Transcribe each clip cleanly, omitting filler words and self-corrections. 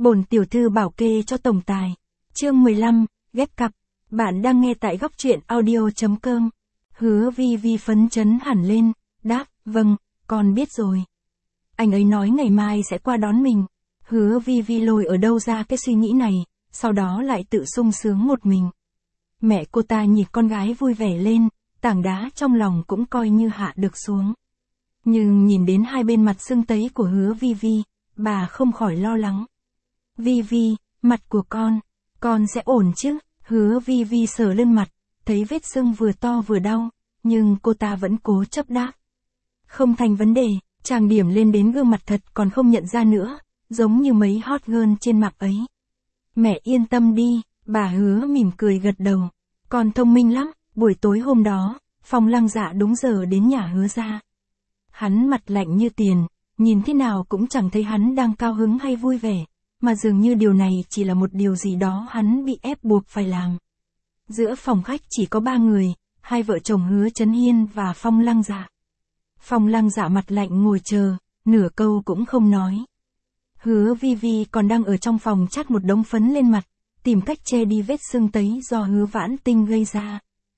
Bổn tiểu thư bảo kê cho tổng tài. Chương 15, ghép cặp. Bạn đang nghe tại góc truyện audio.com. Hứa Vi Vi phấn chấn hẳn lên, đáp, vâng, con biết rồi. Anh ấy nói ngày mai sẽ qua đón mình. Hứa Vi Vi lôi ở đâu ra cái suy nghĩ này, sau đó lại tự sung sướng một mình. Mẹ cô ta nhìn con gái vui vẻ lên, tảng đá trong lòng cũng coi như hạ được xuống. Nhưng nhìn đến hai bên mặt sưng tấy của Hứa Vi Vi, bà không khỏi lo lắng. Vi Vi, mặt của con sẽ ổn chứ? Hứa Vi Vi sờ lên mặt, thấy vết sưng vừa to vừa đau, nhưng cô ta vẫn cố chấp đáp. Không thành vấn đề, trang điểm lên đến gương mặt thật còn không nhận ra nữa, giống như mấy hot girl trên mạng ấy. Mẹ yên tâm đi, bà Hứa mỉm cười gật đầu. Con thông minh lắm. Buổi tối hôm đó, Phong Lăng Dạ đúng giờ đến nhà Hứa ra. Hắn mặt lạnh như tiền, nhìn thế nào cũng chẳng thấy hắn đang cao hứng hay vui vẻ, mà dường như điều này chỉ là một điều gì đó hắn bị ép buộc phải làm. Giữa phòng khách chỉ có ba người, hai vợ chồng Hứa Chấn Hiên và Phong Lăng Dạ. Phong Lăng Dạ mặt lạnh ngồi chờ, nửa câu cũng không nói. Hứa Vi Vi còn đang ở trong phòng chát một đống phấn lên mặt, tìm cách che đi vết sưng tấy do Hứa Vãn Tinh gây ra.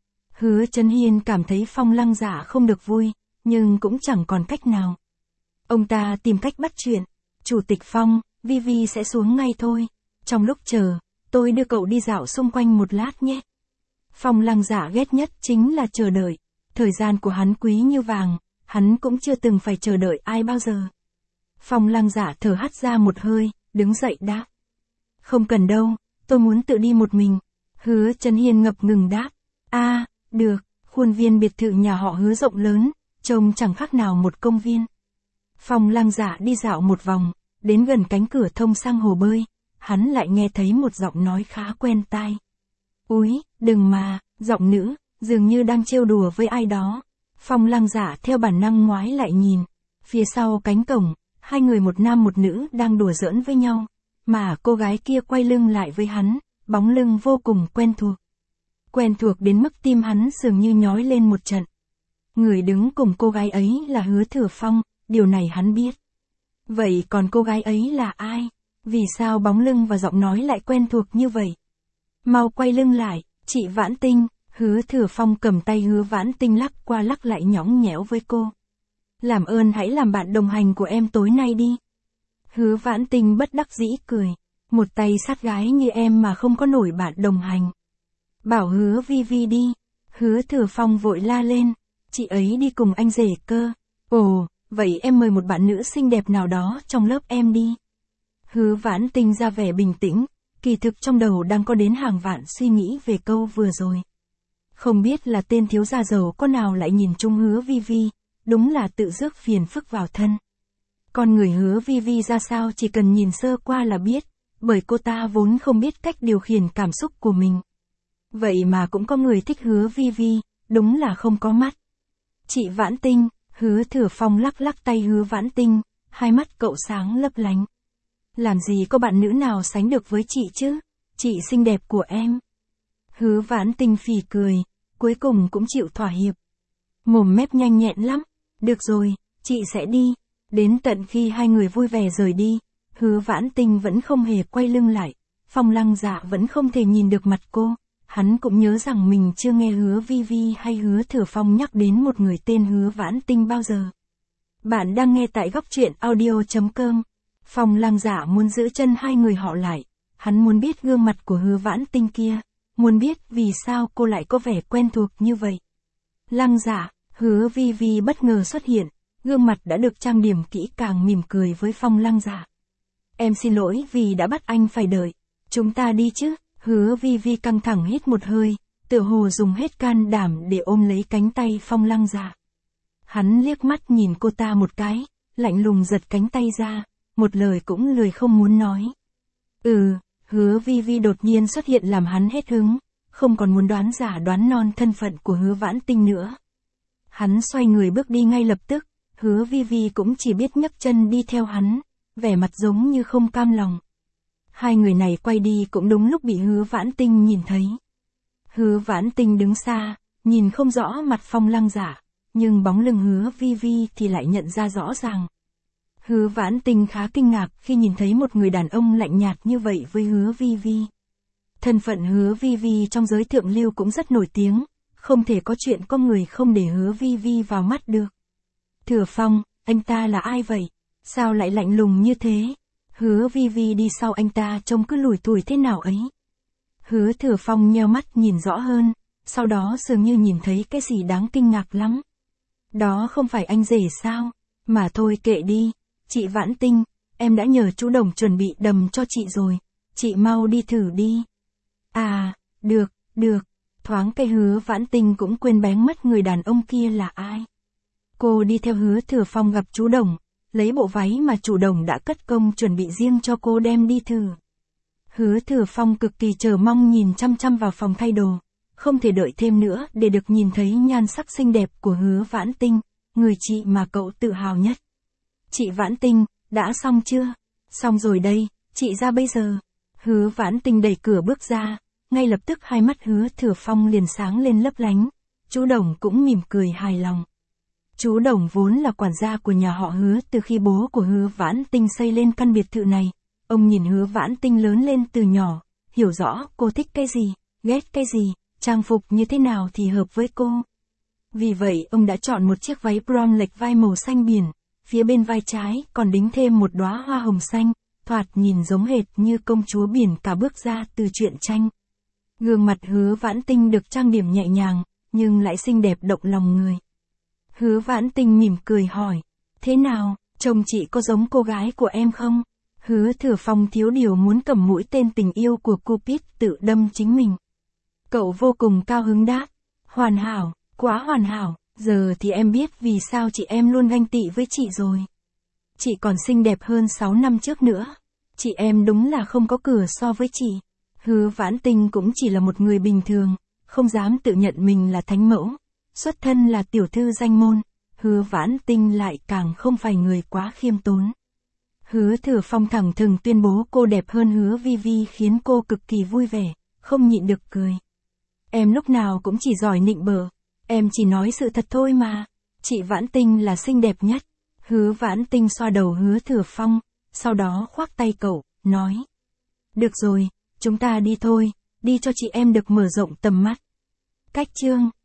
Hứa Chấn Hiên cảm thấy Phong Lăng Dạ không được vui, nhưng cũng chẳng còn cách nào. Ông ta tìm cách bắt chuyện. Chủ tịch Phong, Vi Vi sẽ xuống ngay thôi. Trong lúc chờ, tôi đưa cậu đi dạo xung quanh một lát nhé. Phong Lăng Dạ ghét nhất chính là chờ đợi. Thời gian của hắn quý như vàng, hắn cũng chưa từng phải chờ đợi ai bao giờ. Phong Lăng Dạ thở hắt ra một hơi, đứng dậy đáp. Không cần đâu, tôi muốn tự đi một mình. Hứa Chấn Hiên ngập ngừng đáp. Được, khuôn viên biệt thự nhà họ Hứa rộng lớn, trông chẳng khác nào một công viên. Phong Lăng Dạ đi dạo một vòng, đến gần cánh cửa thông sang hồ bơi, hắn lại nghe thấy một giọng nói khá quen tai. Úi, đừng mà, giọng nữ, dường như đang trêu đùa với ai đó. Phong Lăng Dạ theo bản năng ngoái lại nhìn, phía sau cánh cổng, hai người một nam một nữ đang đùa giỡn với nhau, mà cô gái kia quay lưng lại với hắn, bóng lưng vô cùng quen thuộc. Quen thuộc đến mức tim hắn dường như nhói lên một trận. Người đứng cùng cô gái ấy là Hứa Thừa Phong, điều này hắn biết. Vậy còn cô gái ấy là ai? Vì sao bóng lưng và giọng nói lại quen thuộc như vậy? Mau quay lưng lại, chị Vãn Tinh. Hứa Thừa Phong cầm tay Hứa Vãn Tinh lắc qua lắc lại nhõng nhẽo với cô. Làm ơn hãy làm bạn đồng hành của em tối nay đi. Hứa Vãn Tinh bất đắc dĩ cười. Một tay sát gái như em mà không có nổi bạn đồng hành. Bảo Hứa Vi Vi đi. Hứa Thừa Phong vội la lên. Chị ấy đi cùng anh rể cơ. Ồ, vậy em mời một bạn nữ xinh đẹp nào đó trong lớp em đi. Hứa Vãn Tinh ra vẻ bình tĩnh, kỳ thực trong đầu đang có đến hàng vạn suy nghĩ về câu vừa rồi. Không biết là tên thiếu gia giàu có nào lại nhìn chung Hứa Vi Vi, đúng là tự rước phiền phức vào thân. Con người Hứa Vi Vi ra sao chỉ cần nhìn sơ qua là biết, bởi cô ta vốn không biết cách điều khiển cảm xúc của mình. Vậy mà cũng có người thích Hứa Vi Vi, đúng là không có mắt. Chị Vãn Tinh, Hứa Thừa Phong lắc lắc tay Hứa Vãn Tinh, hai mắt cậu sáng lấp lánh. Làm gì có bạn nữ nào sánh được với chị chứ, chị xinh đẹp của em. Hứa Vãn Tinh phì cười, cuối cùng cũng chịu thỏa hiệp. Mồm mép nhanh nhẹn lắm, được rồi, chị sẽ đi. Đến tận khi hai người vui vẻ rời đi, Hứa Vãn Tinh vẫn không hề quay lưng lại, Phong Lăng Dạ vẫn không thể nhìn được mặt cô. Hắn cũng nhớ rằng mình chưa nghe Hứa Vi Vi hay Hứa Thừa Phong nhắc đến một người tên Hứa Vãn Tinh bao giờ. Bạn đang nghe tại góc truyện audio.com. Phong Lăng Dạ muốn giữ chân hai người họ lại. Hắn muốn biết gương mặt của Hứa Vãn Tinh kia, muốn biết vì sao cô lại có vẻ quen thuộc như vậy. Lăng Dạ, Hứa Vi Vi bất ngờ xuất hiện, gương mặt đã được trang điểm kỹ càng mỉm cười với Phong Lăng Dạ. Em xin lỗi vì đã bắt anh phải đợi. Chúng ta đi chứ? Hứa Vi Vi căng thẳng hít một hơi, tựa hồ dùng hết can đảm để ôm lấy cánh tay Phong Lăng Dạ. Hắn liếc mắt nhìn cô ta một cái, lạnh lùng giật cánh tay ra, một lời cũng lười không muốn nói. Hứa Vi Vi đột nhiên xuất hiện làm hắn hết hứng, không còn muốn đoán giả đoán non thân phận của Hứa Vãn Tinh nữa. Hắn xoay người bước đi ngay lập tức, Hứa Vi Vi cũng chỉ biết nhấc chân đi theo hắn, vẻ mặt giống như không cam lòng. Hai người này quay đi cũng đúng lúc bị Hứa Vãn Tinh nhìn thấy. Hứa Vãn Tinh đứng xa, nhìn không rõ mặt Phong Lăng Dạ, nhưng bóng lưng Hứa Vi Vi thì lại nhận ra rõ ràng. Hứa Vãn Tinh khá kinh ngạc khi nhìn thấy một người đàn ông lạnh nhạt như vậy với Hứa Vi Vi. Thân phận Hứa Vi Vi trong giới thượng lưu cũng rất nổi tiếng, không thể có chuyện có người không để Hứa Vi Vi vào mắt được. Thừa Phong, anh ta là ai vậy? Sao lại lạnh lùng như thế? Hứa Vi Vi đi sau anh ta trông cứ lủi thủi thế nào ấy. Hứa Thừa Phong nheo mắt nhìn rõ hơn, sau đó dường như nhìn thấy cái gì đáng kinh ngạc lắm. Đó không phải anh rể sao? Mà thôi kệ đi, chị Vãn Tinh, em đã nhờ chú Đồng chuẩn bị đầm cho chị rồi, chị mau đi thử đi. À, được, thoáng cái Hứa Vãn Tinh cũng quên bén mất người đàn ông kia là ai. Cô đi theo Hứa Thừa Phong gặp chú Đồng, lấy bộ váy mà chủ Đồng đã cất công chuẩn bị riêng cho cô đem đi thử. Hứa Thừa Phong cực kỳ chờ mong nhìn chăm chăm vào phòng thay đồ, không thể đợi thêm nữa để được nhìn thấy nhan sắc xinh đẹp của Hứa Vãn Tinh, người chị mà cậu tự hào nhất. Chị Vãn Tinh, đã xong chưa? Xong rồi đây, chị ra bây giờ. Hứa Vãn Tinh đẩy cửa bước ra, ngay lập tức hai mắt Hứa Thừa Phong liền sáng lên lấp lánh, chú Đồng cũng mỉm cười hài lòng. Chú Đồng vốn là quản gia của nhà họ Hứa từ khi bố của Hứa Vãn Tinh xây lên căn biệt thự này. Ông nhìn Hứa Vãn Tinh lớn lên từ nhỏ, hiểu rõ cô thích cái gì, ghét cái gì, trang phục như thế nào thì hợp với cô. Vì vậy ông đã chọn một chiếc váy bron lệch vai màu xanh biển, phía bên vai trái còn đính thêm một đóa hoa hồng xanh, thoạt nhìn giống hệt như công chúa biển cả bước ra từ truyện tranh. Gương mặt Hứa Vãn Tinh được trang điểm nhẹ nhàng, nhưng lại xinh đẹp động lòng người. Hứa Vãn Tinh mỉm cười hỏi, thế nào, chồng chị có giống cô gái của em không? Hứa Thừa Phong thiếu điều muốn cầm mũi tên tình yêu của Cupid tự đâm chính mình. Cậu vô cùng cao hứng đáp, hoàn hảo, quá hoàn hảo, giờ thì em biết vì sao chị em luôn ganh tị với chị rồi. Chị còn xinh đẹp hơn 6 năm trước nữa. Chị em đúng là không có cửa so với chị. Hứa Vãn Tinh cũng chỉ là một người bình thường, không dám tự nhận mình là thánh mẫu. Xuất thân là tiểu thư danh môn, Hứa Vãn Tinh lại càng không phải người quá khiêm tốn. Hứa Thừa Phong thẳng thừng tuyên bố cô đẹp hơn Hứa Vi Vi khiến cô cực kỳ vui vẻ, không nhịn được cười. Em lúc nào cũng chỉ giỏi nịnh bợ, em chỉ nói sự thật thôi mà. Chị Vãn Tinh là xinh đẹp nhất. Hứa Vãn Tinh xoa đầu Hứa Thừa Phong, sau đó khoác tay cậu, nói. Được rồi, chúng ta đi thôi, đi cho chị em được mở rộng tầm mắt. Cách chương